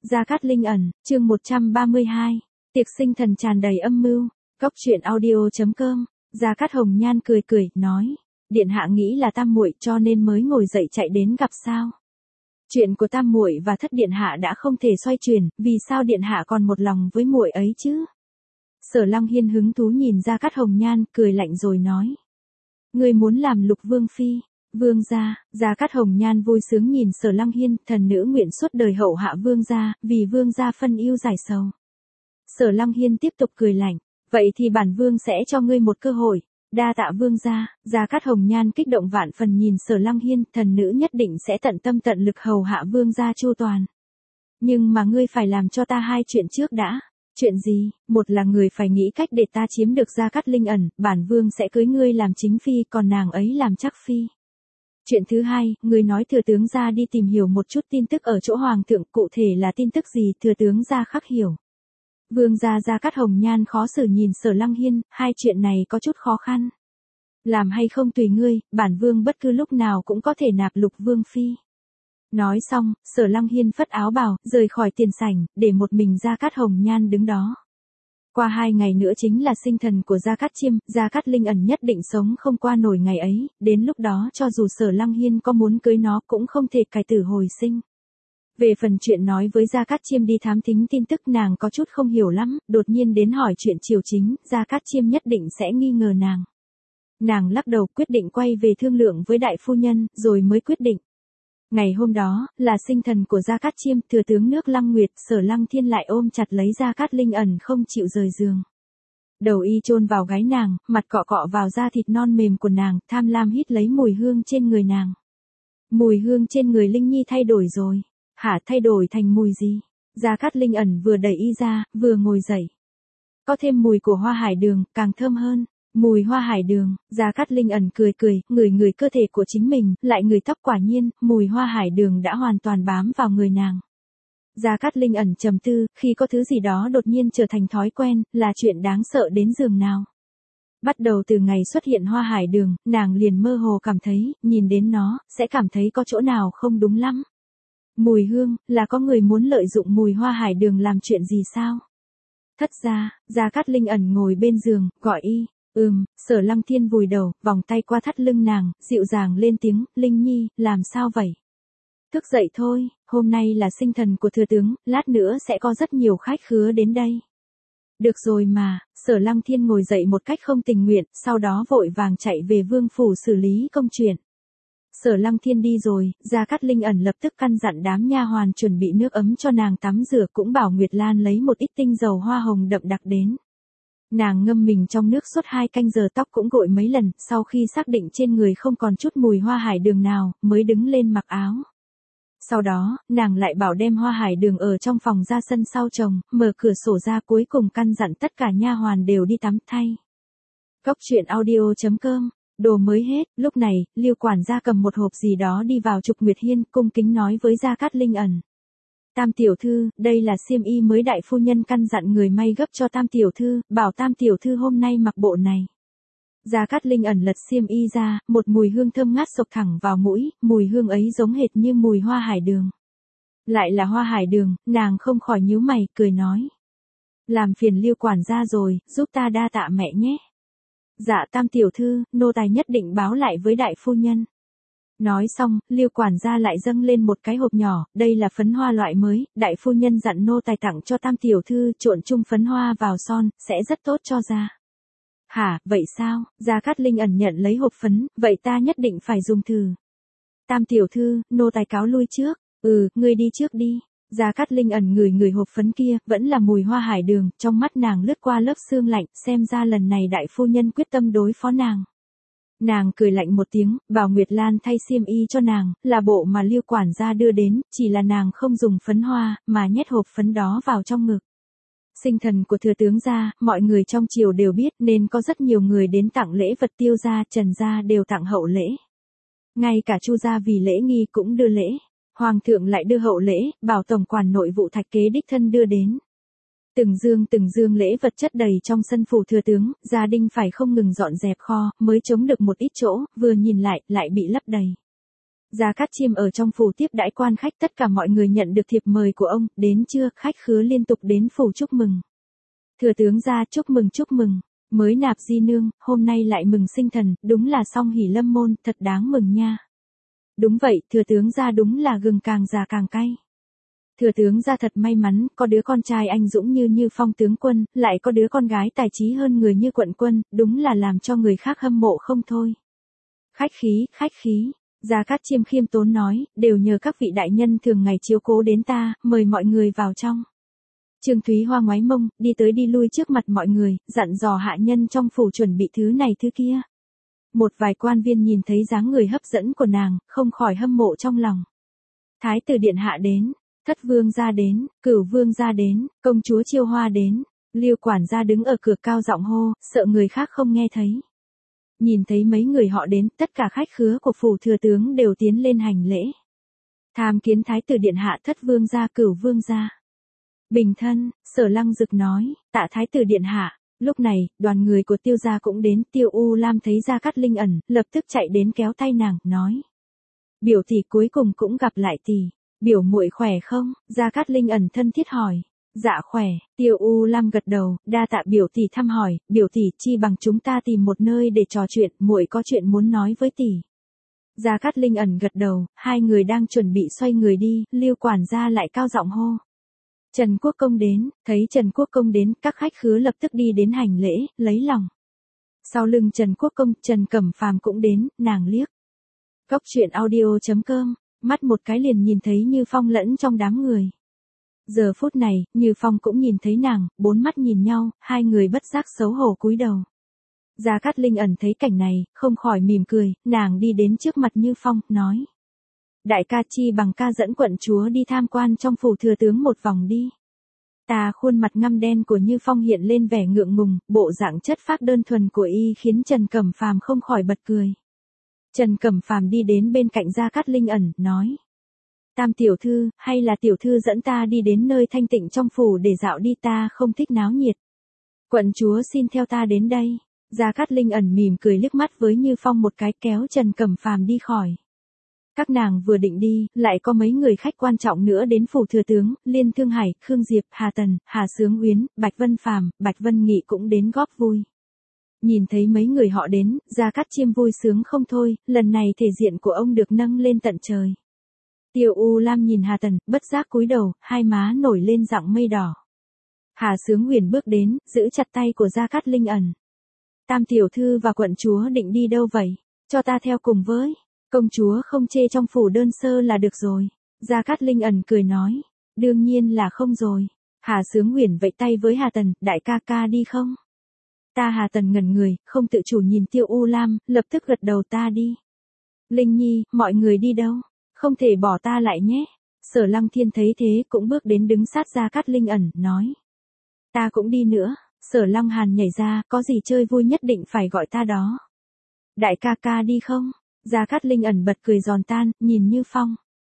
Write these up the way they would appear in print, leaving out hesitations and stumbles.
Gia Cát Linh ẩn, chương 132. Tiệc sinh thần tràn đầy âm mưu. Cóc truyện audio.com. Gia Cát Hồng Nhan cười cười, nói: Điện hạ nghĩ là tam muội cho nên mới ngồi dậy chạy đến gặp sao? Chuyện của tam muội và thất điện hạ đã không thể xoay chuyển, vì sao điện hạ còn một lòng với muội ấy chứ? Sở Long Hiên hứng thú nhìn Gia Cát Hồng Nhan, cười lạnh rồi nói: Ngươi muốn làm Lục Vương phi? Vương gia. Gia Cát Hồng Nhan vui sướng nhìn Sở Long Hiên, thần nữ nguyện suốt đời hậu hạ vương gia, vì vương gia phân ưu giải sầu. Sở Long Hiên tiếp tục cười lạnh: Vậy thì bản vương sẽ cho ngươi một cơ hội. Đa tạ vương gia. Gia Cát Hồng Nhan kích động vạn phần nhìn Sở Long Hiên, thần nữ nhất định sẽ tận tâm tận lực hầu hạ vương gia chu toàn. Nhưng mà ngươi phải làm cho ta hai chuyện trước đã. Chuyện gì? Một là người phải nghĩ cách để ta chiếm được Gia Cát Linh ẩn, bản vương sẽ cưới ngươi làm chính phi, còn nàng ấy làm chắc phi. Chuyện thứ hai, người nói thừa tướng gia đi tìm hiểu một chút tin tức ở chỗ hoàng thượng, cụ thể là tin tức gì, thừa tướng gia khắc hiểu. Vương gia. Gia Cát Hồng Nhan khó xử nhìn Sở Long Hiên, hai chuyện này có chút khó khăn. Làm hay không tùy ngươi, bản vương bất cứ lúc nào cũng có thể nạp Lục Vương phi. Nói xong, Sở Long Hiên phất áo bào, rời khỏi tiền sảnh, để một mình Gia Cát Hồng Nhan đứng đó. Qua 2 ngày nữa chính là sinh thần của Gia Cát Chiêm, Gia Cát Linh ẩn nhất định sống không qua nổi ngày ấy, đến lúc đó cho dù Sở Long Hiên có muốn cưới nó cũng không thể cải tử hồi sinh. Về phần chuyện nói với Gia Cát Chiêm đi thám thính tin tức, nàng có chút không hiểu lắm, đột nhiên đến hỏi chuyện triều chính, Gia Cát Chiêm nhất định sẽ nghi ngờ nàng. Nàng lắc đầu, quyết định quay về thương lượng với đại phu nhân, rồi mới quyết định. Ngày hôm đó, là sinh thần của Gia Cát Chiêm, thừa tướng nước Lăng Nguyệt, Sở Lăng Thiên lại ôm chặt lấy Gia Cát Linh ẩn không chịu rời giường. Đầu y chôn vào gáy nàng, mặt cọ cọ vào da thịt non mềm của nàng, tham lam hít lấy mùi hương trên người nàng. Mùi hương trên người Linh Nhi thay đổi rồi. Hả, thay đổi thành mùi gì? Gia Cát Linh ẩn vừa đẩy y ra, vừa ngồi dậy. Có thêm mùi của hoa hải đường, càng thơm hơn. Mùi hoa hải đường. Gia Cát Linh ẩn cười cười, ngửi cơ thể của chính mình, lại ngửi tóc, quả nhiên, mùi hoa hải đường đã hoàn toàn bám vào người nàng. Gia Cát Linh ẩn trầm tư, khi có thứ gì đó đột nhiên trở thành thói quen, là chuyện đáng sợ đến giường nào. Bắt đầu từ ngày xuất hiện hoa hải đường, nàng liền mơ hồ cảm thấy, nhìn đến nó, sẽ cảm thấy có chỗ nào không đúng lắm. Mùi hương, là có người muốn lợi dụng mùi hoa hải đường làm chuyện gì sao? Thất gia. Gia Cát Linh ẩn ngồi bên giường, gọi y. Sở Lăng Thiên vùi đầu, vòng tay qua thắt lưng nàng, dịu dàng lên tiếng: Linh Nhi, làm sao vậy? Thức dậy thôi, hôm nay là sinh thần của thừa tướng, lát nữa sẽ có rất nhiều khách khứa đến đây. Được rồi mà. Sở Lăng Thiên ngồi dậy một cách không tình nguyện, sau đó vội vàng chạy về vương phủ xử lý công chuyện. Sở Lăng Thiên đi rồi, Gia Cát Linh ẩn lập tức căn dặn đám nha hoàn chuẩn bị nước ấm cho nàng tắm rửa, cũng bảo Nguyệt Lan lấy một ít tinh dầu hoa hồng đậm đặc đến. Nàng ngâm mình trong nước suốt 2 canh giờ, tóc cũng gội mấy lần, sau khi xác định trên người không còn chút mùi hoa hải đường nào, mới đứng lên mặc áo. Sau đó, nàng lại bảo đem hoa hải đường ở trong phòng ra sân sau trồng, mở cửa sổ ra, cuối cùng căn dặn tất cả nha hoàn đều đi tắm thay. Cóc truyện audio.com. Đồ mới hết. Lúc này, Liêu quản gia cầm một hộp gì đó đi vào Trục Nguyệt Hiên, cung kính nói với Gia Cát Linh ẩn: Tam tiểu thư, đây là xiêm y mới đại phu nhân căn dặn người may gấp cho tam tiểu thư, bảo tam tiểu thư hôm nay mặc bộ này. Gia Cát Linh ẩn lật xiêm y ra, một mùi hương thơm ngát xộc thẳng vào mũi, mùi hương ấy giống hệt như mùi hoa hải đường. Lại là hoa hải đường, nàng không khỏi nhíu mày, cười nói: Làm phiền Liêu quản gia rồi, giúp ta đa tạ mẹ nhé. Dạ tam tiểu thư, nô tài nhất định báo lại với đại phu nhân. Nói xong, Liêu quản gia lại dâng lên một cái hộp nhỏ, đây là phấn hoa loại mới, đại phu nhân dặn nô tài tặng cho tam tiểu thư, trộn chung phấn hoa vào son, sẽ rất tốt cho da. Hả, vậy sao? Gia Cát Linh ẩn nhận lấy hộp phấn, vậy ta nhất định phải dùng thử. Tam tiểu thư, nô tài cáo lui trước. Ngươi đi trước đi. Gia Cát Linh ẩn ngửi hộp phấn kia, vẫn là mùi hoa hải đường, trong mắt nàng lướt qua lớp sương lạnh, xem ra lần này đại phu nhân quyết tâm đối phó nàng. Nàng cười lạnh một tiếng, bảo Nguyệt Lan thay xiêm y cho nàng, là bộ mà Liêu quản gia đưa đến, chỉ là nàng không dùng phấn hoa, mà nhét hộp phấn đó vào trong ngực. Sinh thần của thừa tướng gia, mọi người trong triều đều biết, nên có rất nhiều người đến tặng lễ vật, Tiêu gia, Trần gia đều tặng hậu lễ. Ngay cả Chu gia vì lễ nghi cũng đưa lễ. Hoàng thượng lại đưa hậu lễ, bảo tổng quản nội vụ Thạch Kế đích thân đưa đến. Từng dương lễ vật chất đầy trong sân phủ thừa tướng, gia đình phải không ngừng dọn dẹp kho, mới chống được một ít chỗ, vừa nhìn lại bị lấp đầy. Gia Cát Chiêm ở trong phủ tiếp đãi quan khách, tất cả mọi người nhận được thiệp mời của ông, đến trưa khách khứa liên tục đến phủ chúc mừng. Thừa tướng gia chúc mừng, mới nạp di nương, hôm nay lại mừng sinh thần, đúng là song hỷ lâm môn, thật đáng mừng nha. Đúng vậy, thừa tướng gia đúng là gừng càng già càng cay. Thừa tướng gia thật may mắn, có đứa con trai anh dũng như Phong tướng quân, lại có đứa con gái tài trí hơn người như Quận quân, đúng là làm cho người khác hâm mộ không thôi. Khách khí. Gia Cát Chiêm khiêm tốn nói, đều nhờ các vị đại nhân thường ngày chiếu cố đến ta, mời mọi người vào trong. Trương Thúy Hoa ngoái mông, đi tới đi lui trước mặt mọi người, dặn dò hạ nhân trong phủ chuẩn bị thứ này thứ kia. Một vài quan viên nhìn thấy dáng người hấp dẫn của nàng, không khỏi hâm mộ trong lòng. Thái tử điện hạ đến, thất vương gia đến, cửu vương gia đến, công chúa Chiêu Hoa đến, Liêu quản gia đứng ở cửa cao giọng hô, sợ người khác không nghe thấy. Nhìn thấy mấy người họ đến, tất cả khách khứa của phủ thừa tướng đều tiến lên hành lễ. Tham kiến thái tử điện hạ, thất vương gia, cửu vương gia. Bình thân, Sở Lăng Dực nói, tạ thái tử điện hạ. Lúc này, đoàn người của Tiêu gia cũng đến, Tiêu U Lam thấy Gia Cát Linh ẩn, lập tức chạy đến kéo tay nàng, nói. Biểu tỷ cuối cùng cũng gặp lại tỷ, biểu muội khỏe không? Gia Cát Linh ẩn thân thiết hỏi. Dạ khỏe, Tiêu U Lam gật đầu, đa tạ biểu tỷ thăm hỏi, biểu tỷ chi bằng chúng ta tìm một nơi để trò chuyện, muội có chuyện muốn nói với tỷ. Gia Cát Linh ẩn gật đầu, hai người đang chuẩn bị xoay người đi, Liêu quản gia lại cao giọng hô. Trần Quốc Công đến, thấy Trần Quốc Công đến, các khách khứa lập tức đi đến hành lễ, lấy lòng. Sau lưng Trần Quốc Công, Trần Cẩm Phàm cũng đến, nàng liếc. Góc truyện audio.com, mắt một cái liền nhìn thấy Như Phong lẫn trong đám người. Giờ phút này, Như Phong cũng nhìn thấy nàng, bốn mắt nhìn nhau, hai người bất giác xấu hổ cúi đầu. Gia Cát Linh ẩn thấy cảnh này, không khỏi mỉm cười, nàng đi đến trước mặt Như Phong, nói. Đại ca chi bằng ca dẫn quận chúa đi tham quan trong phủ thừa tướng một vòng đi. Ta khuôn mặt ngăm đen của Như Phong hiện lên vẻ ngượng ngùng, bộ dạng chất phác đơn thuần của y khiến Trần Cẩm Phàm không khỏi bật cười. Trần Cẩm Phàm đi đến bên cạnh Gia Cát Linh ẩn, nói. Tam tiểu thư, hay là tiểu thư dẫn ta đi đến nơi thanh tịnh trong phủ để dạo đi, ta không thích náo nhiệt. Quận chúa xin theo ta đến đây. Gia Cát Linh ẩn mỉm cười liếc mắt với Như Phong một cái, kéo Trần Cẩm Phàm đi khỏi. Các nàng vừa định đi, lại có mấy người khách quan trọng nữa đến phủ thừa tướng, Liên Thương Hải, Khương Diệp, Hà Tần, Hà Sướng Uyến, Bạch Vân Phàm, Bạch Vân Nghị cũng đến góp vui. Nhìn thấy mấy người họ đến, Gia Cát Chiêm vui sướng không thôi, lần này thể diện của ông được nâng lên tận trời. Tiêu U Lam nhìn Hà Tần, bất giác cúi đầu, hai má nổi lên dạng mây đỏ. Hà Sướng Uyển bước đến, giữ chặt tay của Gia Cát Linh ẩn. Tam tiểu thư và quận chúa định đi đâu vậy? Cho ta theo cùng với. Công chúa không chê trong phủ đơn sơ là được rồi. Gia Cát Linh ẩn cười nói. Đương nhiên là không rồi. Hà Sướng Uyển vẫy tay với Hà Tần, đại ca ca đi không? Ta. Hà Tần ngẩn người, không tự chủ nhìn Tiêu U Lam, lập tức gật đầu, ta đi. Linh Nhi, mọi người đi đâu? Không thể bỏ ta lại nhé. Sở Lăng Thiên thấy thế cũng bước đến đứng sát Gia Cát Linh ẩn, nói. Ta cũng đi nữa. Sở Lăng Hàn nhảy ra, có gì chơi vui nhất định phải gọi ta đó. Đại ca ca đi không? Gia Cát Linh ẩn bật cười giòn tan, nhìn Như Phong.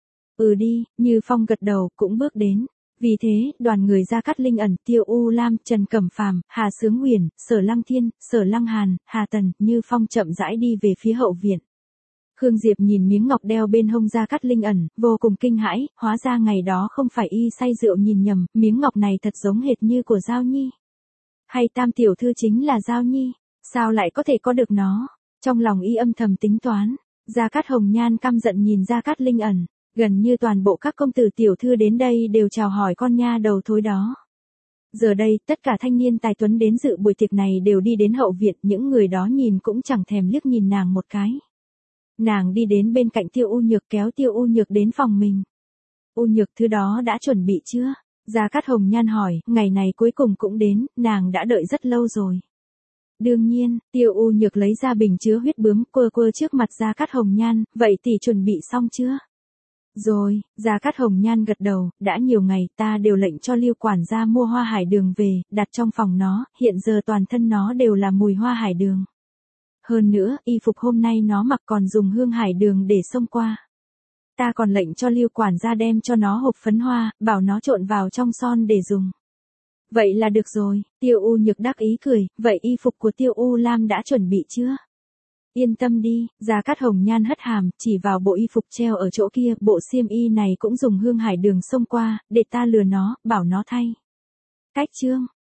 Ừ đi, Như Phong gật đầu, cũng bước đến. Vì thế, đoàn người Gia Cát Linh ẩn, Tiêu U Lam, Trần Cẩm Phàm, Hà Sướng Uyển, Sở Lăng Thiên, Sở Lăng Hàn, Hà Tần, Như Phong chậm rãi đi về phía hậu viện. Khương Diệp nhìn miếng ngọc đeo bên hông Gia Cát Linh ẩn, vô cùng kinh hãi, hóa ra ngày đó không phải y say rượu nhìn nhầm, miếng ngọc này thật giống hệt như của Giao Nhi. Hay Tam tiểu thư chính là Giao Nhi, sao lại có thể có được nó? Trong lòng y âm thầm tính toán. Gia Cát Hồng Nhan căm giận nhìn Gia Cát Linh ẩn, gần như toàn bộ các công tử tiểu thư đến đây đều chào hỏi con nha đầu thối đó. Giờ đây, tất cả thanh niên tài tuấn đến dự buổi tiệc này đều đi đến hậu viện, những người đó nhìn cũng chẳng thèm liếc nhìn nàng một cái. Nàng đi đến bên cạnh Tiêu U Nhược, kéo Tiêu U Nhược đến phòng mình. U Nhược, thứ đó đã chuẩn bị chưa? Gia Cát Hồng Nhan hỏi, ngày này cuối cùng cũng đến, nàng đã đợi rất lâu rồi. Đương nhiên, Tiêu U Nhược lấy ra bình chứa huyết bướm, quơ quơ trước mặt Gia Cát Hồng Nhan, vậy tỷ chuẩn bị xong chưa? Rồi, Gia Cát Hồng Nhan gật đầu, đã nhiều ngày ta đều lệnh cho Liêu quản gia mua hoa hải đường về, đặt trong phòng nó, hiện giờ toàn thân nó đều là mùi hoa hải đường. Hơn nữa, y phục hôm nay nó mặc còn dùng hương hải đường để xông qua. Ta còn lệnh cho Liêu quản gia đem cho nó hộp phấn hoa, bảo nó trộn vào trong son để dùng. Vậy là được rồi, Tiêu U Nhược đắc ý cười, vậy y phục của Tiêu U Lam đã chuẩn bị chưa? Yên tâm đi, Gia Cát Hồng Nhan hất hàm, chỉ vào bộ y phục treo ở chỗ kia, bộ xiêm y này cũng dùng Hương Hải Đường xông qua, để ta lừa nó, bảo nó thay. Cách chương